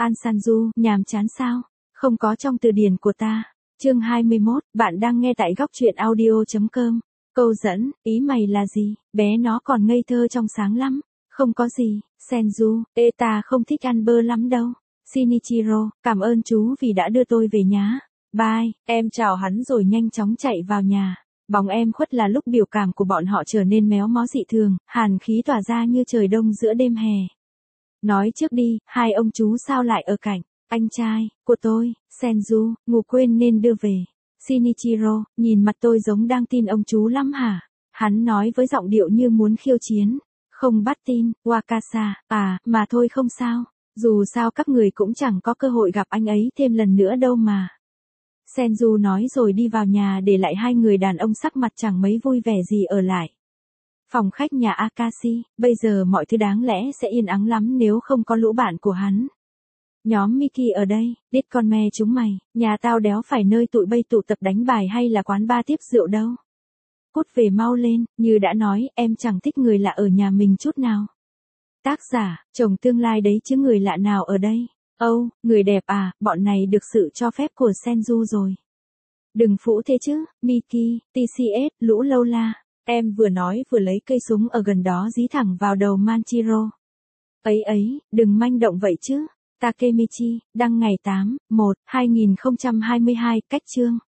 An Sanju, nhàm chán sao? Không có trong từ điển của ta. Chương 21, bạn đang nghe tại góc truyện audio.com. Câu dẫn, ý mày là gì? Bé nó còn ngây thơ trong sáng lắm. Không có gì, Senju, ta không thích ăn bơ lắm đâu. Shinichiro, cảm ơn chú vì đã đưa tôi về nhá. Bye, em chào hắn rồi nhanh chóng chạy vào nhà. Bóng em khuất là lúc biểu cảm của bọn họ trở nên méo mó dị thường, hàn khí tỏa ra như trời đông giữa đêm hè. Nói trước đi, hai ông chú sao lại ở cạnh? Anh trai của tôi, Senju, ngủ quên nên đưa về. Shinichiro, nhìn mặt tôi giống đang tin ông chú lắm hả? Hắn nói với giọng điệu như muốn khiêu chiến. Không bắt tin, Wakasa, mà thôi không sao. Dù sao các người cũng chẳng có cơ hội gặp anh ấy thêm lần nữa đâu mà. Senju nói rồi đi vào nhà để lại hai người đàn ông sắc mặt chẳng mấy vui vẻ gì ở lại. Phòng khách nhà Akashi, bây giờ mọi thứ đáng lẽ sẽ yên ắng lắm nếu không có lũ bạn của hắn. Nhóm Miki ở đây, đít con me chúng mày, nhà tao đéo phải nơi tụi bay tụ tập đánh bài hay là quán bar tiếp rượu đâu. Cút về mau lên, như đã nói, em chẳng thích người lạ ở nhà mình chút nào. Tác giả, chồng tương lai đấy chứ người lạ nào ở đây. Người đẹp à, bọn này được sự cho phép của Senju rồi. Đừng phũ thế chứ, Miki, TCS, lũ lâu la. Em vừa nói vừa lấy cây súng ở gần đó dí thẳng vào đầu Manchiro. Ấy, đừng manh động vậy chứ. Takemichi, đăng ngày 8/1/2022, cách chương.